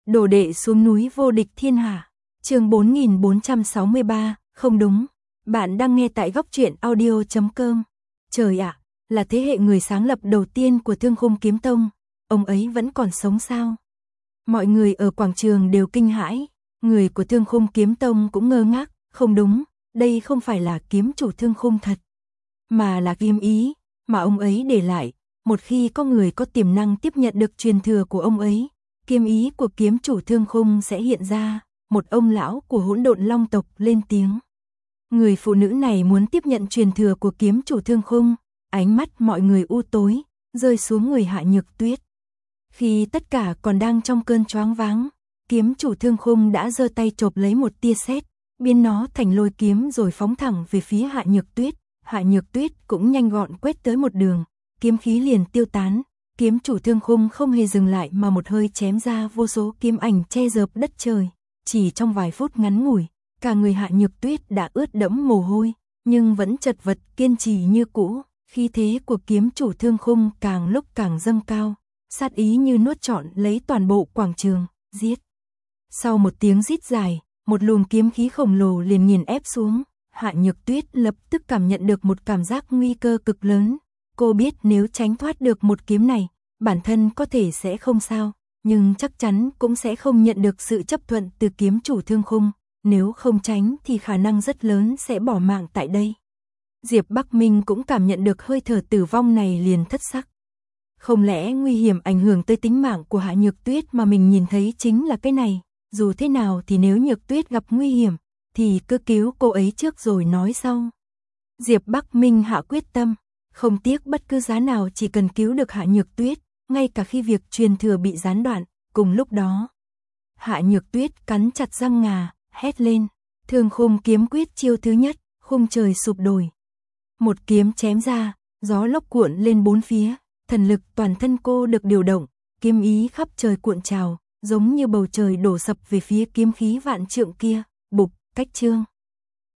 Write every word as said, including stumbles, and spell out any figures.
Đồ đệ xuống núi vô địch thiên hạ. Chương bốn nghìn bốn trăm sáu mươi ba, không đúng. Bạn đang nghe tại góc truyện audio chấm com. Trời ạ, là thế hệ người sáng lập đầu tiên của Thương Khung Kiếm Tông, ông ấy vẫn còn sống sao? Mọi người ở quảng trường đều kinh hãi, người của Thương Khung Kiếm Tông cũng ngơ ngác, không đúng, đây không phải là kiếm chủ Thương Khung thật, mà là kiếm ý mà ông ấy để lại. Một khi có người có tiềm năng tiếp nhận được truyền thừa của ông ấy, kiếm ý của kiếm chủ Thương Khung sẽ hiện ra. Một ông lão của Hỗn Độn Long tộc lên tiếng. Người phụ nữ này muốn tiếp nhận truyền thừa của kiếm chủ Thương Khung. Ánh mắt mọi người u tối, rơi xuống người Hạ Nhược Tuyết. Khi tất cả còn đang trong cơn choáng váng, kiếm chủ Thương Khung đã giơ tay chộp lấy một tia sét, biến nó thành lôi kiếm rồi phóng thẳng về phía Hạ Nhược Tuyết. Hạ Nhược Tuyết cũng nhanh gọn quét tới một đường, kiếm khí liền tiêu tán. Kiếm chủ Thương Khung không hề dừng lại mà một hơi chém ra vô số kiếm ảnh che dợp đất trời. Chỉ trong vài phút ngắn ngủi, cả người Hạ Nhược Tuyết đã ướt đẫm mồ hôi, nhưng vẫn chật vật kiên trì như cũ. Khí thế của kiếm chủ Thương Khung càng lúc càng dâng cao, sát ý như nuốt trọn lấy toàn bộ quảng trường, giết. Sau một tiếng rít dài, một luồng kiếm khí khổng lồ liền nghiền ép xuống. Hạ Nhược Tuyết lập tức cảm nhận được một cảm giác nguy cơ cực lớn. Cô biết nếu tránh thoát được một kiếm này, bản thân có thể sẽ không sao, nhưng chắc chắn cũng sẽ không nhận được sự chấp thuận từ kiếm chủ Thương Khung. Nếu không tránh thì khả năng rất lớn sẽ bỏ mạng tại đây. Diệp Bắc Minh cũng cảm nhận được hơi thở tử vong này liền thất sắc. Không lẽ nguy hiểm ảnh hưởng tới tính mạng của Hạ Nhược Tuyết mà mình nhìn thấy chính là cái này? Dù thế nào thì nếu Nhược Tuyết gặp nguy hiểm, thì cứ cứu cô ấy trước rồi nói sau. Diệp Bắc Minh hạ quyết tâm, không tiếc bất cứ giá nào chỉ cần cứu được Hạ Nhược Tuyết, ngay cả khi việc truyền thừa bị gián đoạn. Cùng lúc đó, Hạ Nhược Tuyết cắn chặt răng ngà, hét lên. Thương Khung kiếm quyết chiêu thứ nhất, khung trời sụp đổ. Một kiếm chém ra, gió lốc cuộn lên bốn phía, thần lực toàn thân cô được điều động, kiếm ý khắp trời cuộn trào, giống như bầu trời đổ sập về phía kiếm khí vạn trượng kia. Bụp, cách chương.